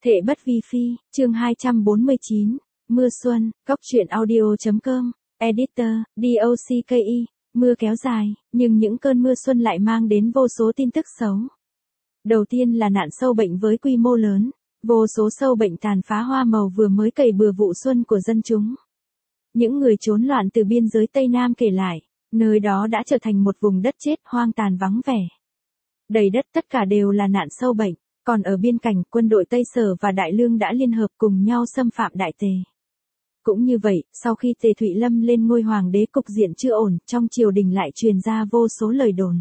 Thệ bất vi phi, chương 249, mưa xuân, góc truyện audio.com, editor, DOCKI, mưa kéo dài, nhưng những cơn mưa xuân lại mang đến vô số tin tức xấu. Đầu tiên là nạn sâu bệnh với quy mô lớn, vô số sâu bệnh tàn phá hoa màu vừa mới cày bừa vụ xuân của dân chúng. Những người trốn loạn từ biên giới Tây Nam kể lại, nơi đó đã trở thành một vùng đất chết hoang tàn vắng vẻ. Đầy đất tất cả đều là nạn sâu bệnh. Còn ở biên cảnh, quân đội Tây Sở và Đại Lương đã liên hợp cùng nhau xâm phạm Đại Tề. Cũng như vậy, sau khi Tề Thụy Lâm lên ngôi hoàng đế cục diện chưa ổn, trong triều đình lại truyền ra vô số lời đồn.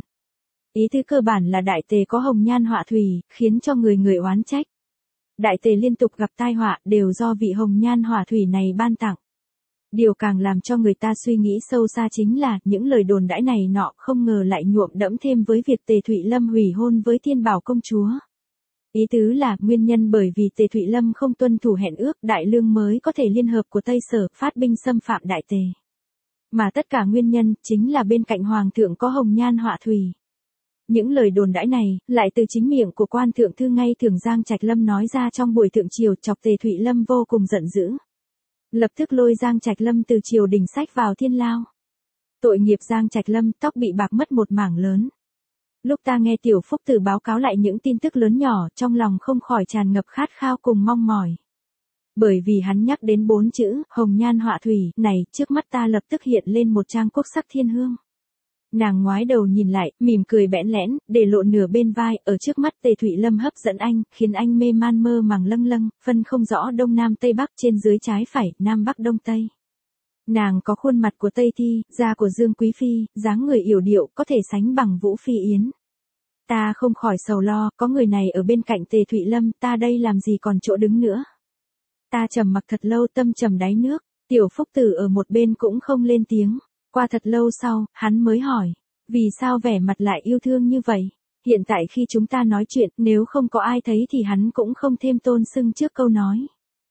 Ý tứ cơ bản là Đại Tề có hồng nhan họa thủy, khiến cho người người oán trách. Đại Tề liên tục gặp tai họa đều do vị hồng nhan họa thủy này ban tặng. Điều càng làm cho người ta suy nghĩ sâu xa chính là những lời đồn đãi này nọ không ngờ lại nhuộm đẫm thêm với việc Tề Thụy Lâm hủy hôn với Thiên Bảo công chúa. Ý tứ là nguyên nhân bởi vì Tề Thụy Lâm không tuân thủ hẹn ước, Đại Lương mới có thể liên hợp của Tây Sở phát binh xâm phạm Đại Tề. Mà tất cả nguyên nhân chính là bên cạnh hoàng thượng có hồng nhan họa thủy. Những lời đồn đãi này lại từ chính miệng của quan thượng thư ngay thường Giang Trạch Lâm nói ra trong buổi thượng triều, chọc Tề Thụy Lâm vô cùng giận dữ. Lập tức lôi Giang Trạch Lâm từ triều đình sách vào thiên lao. Tội nghiệp Giang Trạch Lâm, tóc bị bạc mất một mảng lớn. Lúc ta nghe Tiểu Phúc Tử báo cáo lại những tin tức lớn nhỏ, trong lòng không khỏi tràn ngập khát khao cùng mong mỏi. Bởi vì hắn nhắc đến 4 chữ, hồng nhan họa thủy, này, trước mắt ta lập tức hiện lên một trang quốc sắc thiên hương. Nàng ngoái đầu nhìn lại, mỉm cười bẽn lẽn, để lộ nửa bên vai, ở trước mắt Tề Thụy Lâm hấp dẫn anh, khiến anh mê man mơ màng lâng lâng, phân không rõ đông nam tây bắc, trên dưới trái phải, nam bắc đông tây. Nàng có khuôn mặt của Tây Thi, da của Dương Quý Phi, dáng người yểu điệu, có thể sánh bằng Vũ Phi Yến. Ta không khỏi sầu lo, có người này ở bên cạnh Tề Thụy Lâm, ta đây làm gì còn chỗ đứng nữa. Ta trầm mặc thật lâu, tâm trầm đáy nước, Tiểu Phúc Tử ở một bên cũng không lên tiếng. Qua thật lâu sau, hắn mới hỏi, vì sao vẻ mặt lại yêu thương như vậy? Hiện tại khi chúng ta nói chuyện, nếu không có ai thấy thì hắn cũng không thêm tôn xưng trước câu nói.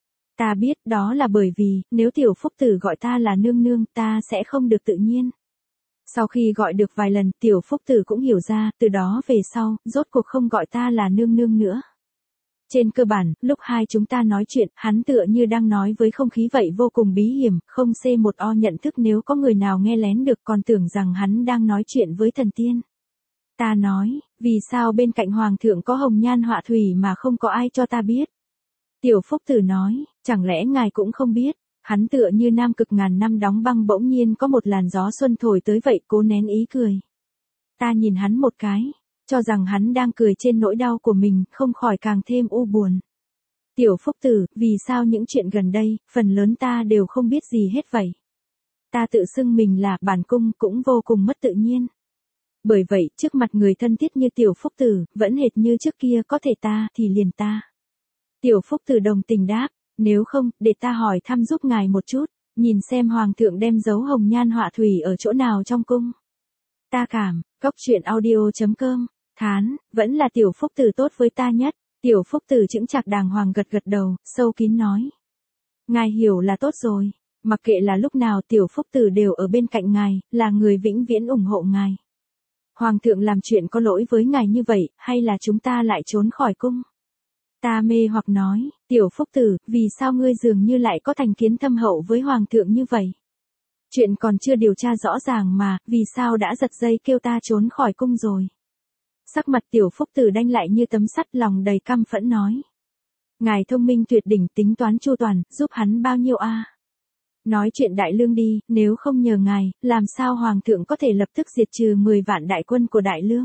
Ta biết đó là bởi vì, nếu Tiểu Phúc Tử gọi ta là nương nương, ta sẽ không được tự nhiên. Sau khi gọi được vài lần, Tiểu Phúc Tử cũng hiểu ra, từ đó về sau, rốt cuộc không gọi ta là nương nương nữa. Trên cơ bản, lúc hai chúng ta nói chuyện, hắn tựa như đang nói với không khí vậy, vô cùng bí hiểm, không C1O nhận thức nếu có người nào nghe lén được còn tưởng rằng hắn đang nói chuyện với thần tiên. Ta nói, vì sao bên cạnh hoàng thượng có hồng nhan họa thủy mà không có ai cho ta biết? Tiểu Phúc Tử nói, chẳng lẽ ngài cũng không biết? Hắn tựa như Nam Cực ngàn năm đóng băng bỗng nhiên có một làn gió xuân thổi tới vậy, cố nén ý cười. Ta nhìn hắn một cái, cho rằng hắn đang cười trên nỗi đau của mình, không khỏi càng thêm u buồn. Tiểu Phúc Tử, vì sao những chuyện gần đây, phần lớn ta đều không biết gì hết vậy? Ta tự xưng mình là bản cung cũng vô cùng mất tự nhiên. Bởi vậy, trước mặt người thân thiết như Tiểu Phúc Tử, vẫn hệt như trước kia, có thể ta thì liền ta. Tiểu Phúc Tử đồng tình đáp, nếu không, để ta hỏi thăm giúp ngài một chút, nhìn xem hoàng thượng đem dấu hồng nhan họa thủy ở chỗ nào trong cung. Ta cảm, góc truyện audio.com, thán, vẫn là Tiểu Phúc Tử tốt với ta nhất. Tiểu Phúc Tử chững chạc đàng hoàng gật gật đầu, sâu kín nói. Ngài hiểu là tốt rồi, mặc kệ là lúc nào Tiểu Phúc Tử đều ở bên cạnh ngài, là người vĩnh viễn ủng hộ ngài. Hoàng thượng làm chuyện có lỗi với ngài như vậy, hay là chúng ta lại trốn khỏi cung? Ta mê hoặc nói, Tiểu Phúc Tử, vì sao ngươi dường như lại có thành kiến thâm hậu với hoàng thượng như vậy? Chuyện còn chưa điều tra rõ ràng mà, vì sao đã giật dây kêu ta trốn khỏi cung rồi? Sắc mặt Tiểu Phúc Tử đanh lại như tấm sắt, lòng đầy căm phẫn nói. Ngài thông minh tuyệt đỉnh, tính toán chu toàn, giúp hắn bao nhiêu a? Nói chuyện Đại Lương đi, nếu không nhờ ngài, làm sao hoàng thượng có thể lập tức diệt trừ 10 vạn đại quân của Đại Lương?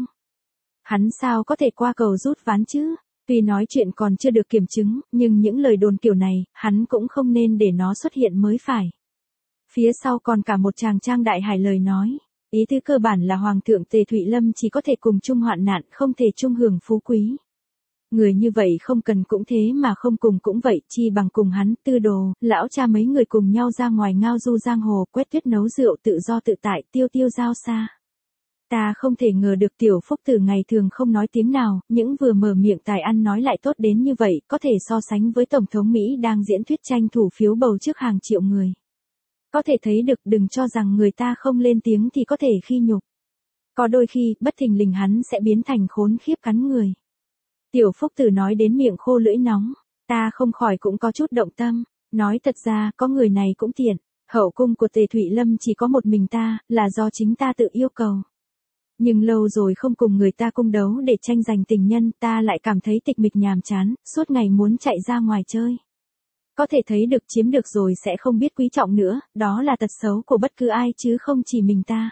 Hắn sao có thể qua cầu rút ván chứ? Tuy nói chuyện còn chưa được kiểm chứng, nhưng những lời đồn kiểu này, hắn cũng không nên để nó xuất hiện mới phải. Phía sau còn cả một tràng trang đại hải lời nói. Ý tứ cơ bản là hoàng thượng Tề Thụy Lâm chỉ có thể cùng chung hoạn nạn, không thể chung hưởng phú quý. Người như vậy không cần cũng thế mà không cùng cũng vậy, chi bằng cùng hắn, Tư Đồ, lão cha mấy người cùng nhau ra ngoài ngao du giang hồ, quét tuyết nấu rượu, tự do tự tại, tiêu tiêu giao xa. Ta không thể ngờ được Tiểu Phúc Tử ngày thường không nói tiếng nào, những vừa mở miệng tài ăn nói lại tốt đến như vậy, có thể so sánh với Tổng thống Mỹ đang diễn thuyết tranh thủ phiếu bầu trước hàng triệu người. Có thể thấy được, đừng cho rằng người ta không lên tiếng thì có thể khi nhục. Có đôi khi, bất thình lình hắn sẽ biến thành khốn khiếp cắn người. Tiểu Phúc Tử nói đến miệng khô lưỡi nóng. Ta không khỏi cũng có chút động tâm, nói thật ra có người này cũng tiện, hậu cung của Tề Thụy Lâm chỉ có một mình ta, là do chính ta tự yêu cầu. Nhưng lâu rồi không cùng người ta cung đấu để tranh giành tình nhân, ta lại cảm thấy tịch mịch nhàm chán, suốt ngày muốn chạy ra ngoài chơi. Có thể thấy được chiếm được rồi sẽ không biết quý trọng nữa, đó là tật xấu của bất cứ ai chứ không chỉ mình ta.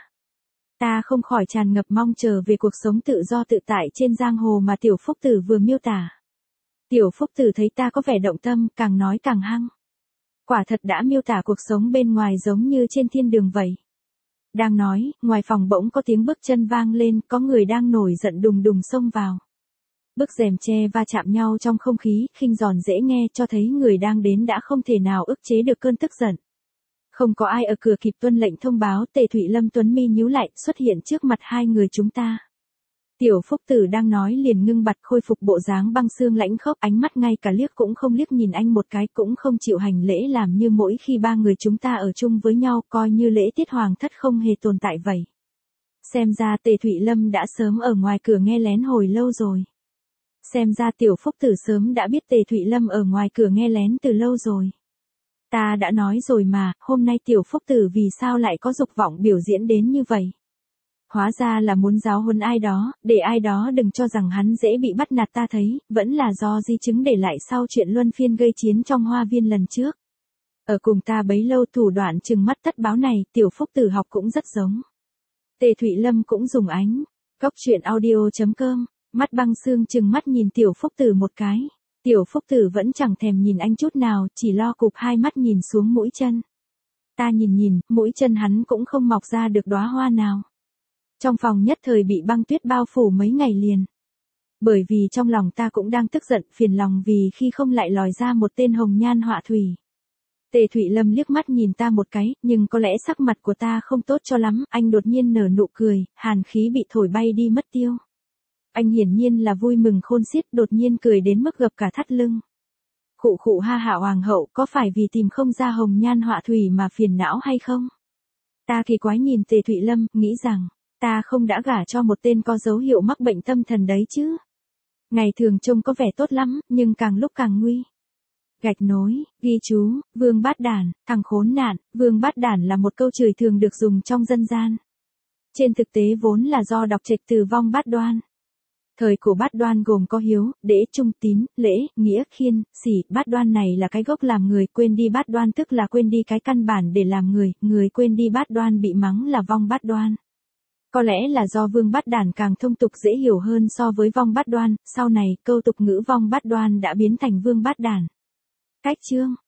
Ta không khỏi tràn ngập mong chờ về cuộc sống tự do tự tại trên giang hồ mà Tiểu Phúc Tử vừa miêu tả. Tiểu Phúc Tử thấy ta có vẻ động tâm, càng nói càng hăng. Quả thật đã miêu tả cuộc sống bên ngoài giống như trên thiên đường vậy. Đang nói, ngoài phòng bỗng có tiếng bước chân vang lên, có người đang nổi giận đùng đùng xông vào. Bức rèm che va chạm nhau trong không khí, khinh giòn dễ nghe cho thấy người đang đến đã không thể nào ức chế được cơn tức giận. Không có ai ở cửa kịp tuân lệnh thông báo, Tề Thụy Lâm tuấn mi nhíu lại, xuất hiện trước mặt hai người chúng ta. Tiểu Phúc Tử đang nói liền ngưng bặt khôi phục bộ dáng băng xương lãnh khốc, ánh mắt ngay cả liếc cũng không liếc nhìn anh một cái, cũng không chịu hành lễ làm như mỗi khi ba người chúng ta ở chung với nhau, coi như lễ tiết hoàng thất không hề tồn tại vậy. Xem ra Tề Thụy Lâm đã sớm ở ngoài cửa nghe lén hồi lâu rồi. Xem ra Tiểu Phúc Tử sớm đã biết Tề Thụy Lâm ở ngoài cửa nghe lén từ lâu rồi. Ta đã nói rồi mà, hôm nay Tiểu Phúc Tử vì sao lại có dục vọng biểu diễn đến như vậy? Hóa ra là muốn giáo huấn ai đó, để ai đó đừng cho rằng hắn dễ bị bắt nạt, ta thấy, vẫn là do di chứng để lại sau chuyện luân phiên gây chiến trong hoa viên lần trước. Ở cùng ta bấy lâu thủ đoạn trừng mắt tất báo này, Tiểu Phúc Tử học cũng rất giống. Tề Thụy Lâm cũng dùng ánh. Cóc truyện audio.com, mắt băng xương trừng mắt nhìn Tiểu Phúc Tử một cái. Tiểu Phúc Tử vẫn chẳng thèm nhìn anh chút nào, chỉ lo cụp hai mắt nhìn xuống mũi chân. Ta nhìn, mũi chân hắn cũng không mọc ra được đóa hoa nào. Trong phòng nhất thời bị băng tuyết bao phủ mấy ngày liền. Bởi vì trong lòng ta cũng đang tức giận, phiền lòng vì khi không lại lòi ra một tên hồng nhan họa thủy. Tề Thụy Lâm liếc mắt nhìn ta một cái, nhưng có lẽ sắc mặt của ta không tốt cho lắm, anh đột nhiên nở nụ cười, hàn khí bị thổi bay đi mất tiêu. Anh hiển nhiên là vui mừng khôn xiết, đột nhiên cười đến mức gập cả thắt lưng. Khụ khụ ha hả hoàng hậu, có phải vì tìm không ra hồng nhan họa thủy mà phiền não hay không? Ta kỳ quái nhìn Tề Thụy Lâm, nghĩ rằng, ta không đã gả cho một tên có dấu hiệu mắc bệnh tâm thần đấy chứ. Ngày thường trông có vẻ tốt lắm, nhưng càng lúc càng nguy. Gạch nối, ghi chú, vương bát đản, thằng khốn nạn. Vương bát đản là một câu chửi thường được dùng trong dân gian. Trên thực tế vốn là do đọc trạch từ vong bát đoan. Thời của bát đoan gồm có hiếu, đễ, trung tín, lễ, nghĩa, khiên, sỉ. Bát đoan này là cái gốc làm người, quên đi bát đoan tức là quên đi cái căn bản để làm người, người quên đi bát đoan bị mắng là vong bát đoan. Có lẽ là do vương bát đản càng thông tục dễ hiểu hơn so với vong bát đoan, sau này câu tục ngữ vong bát đoan đã biến thành vương bát đản. Cách chương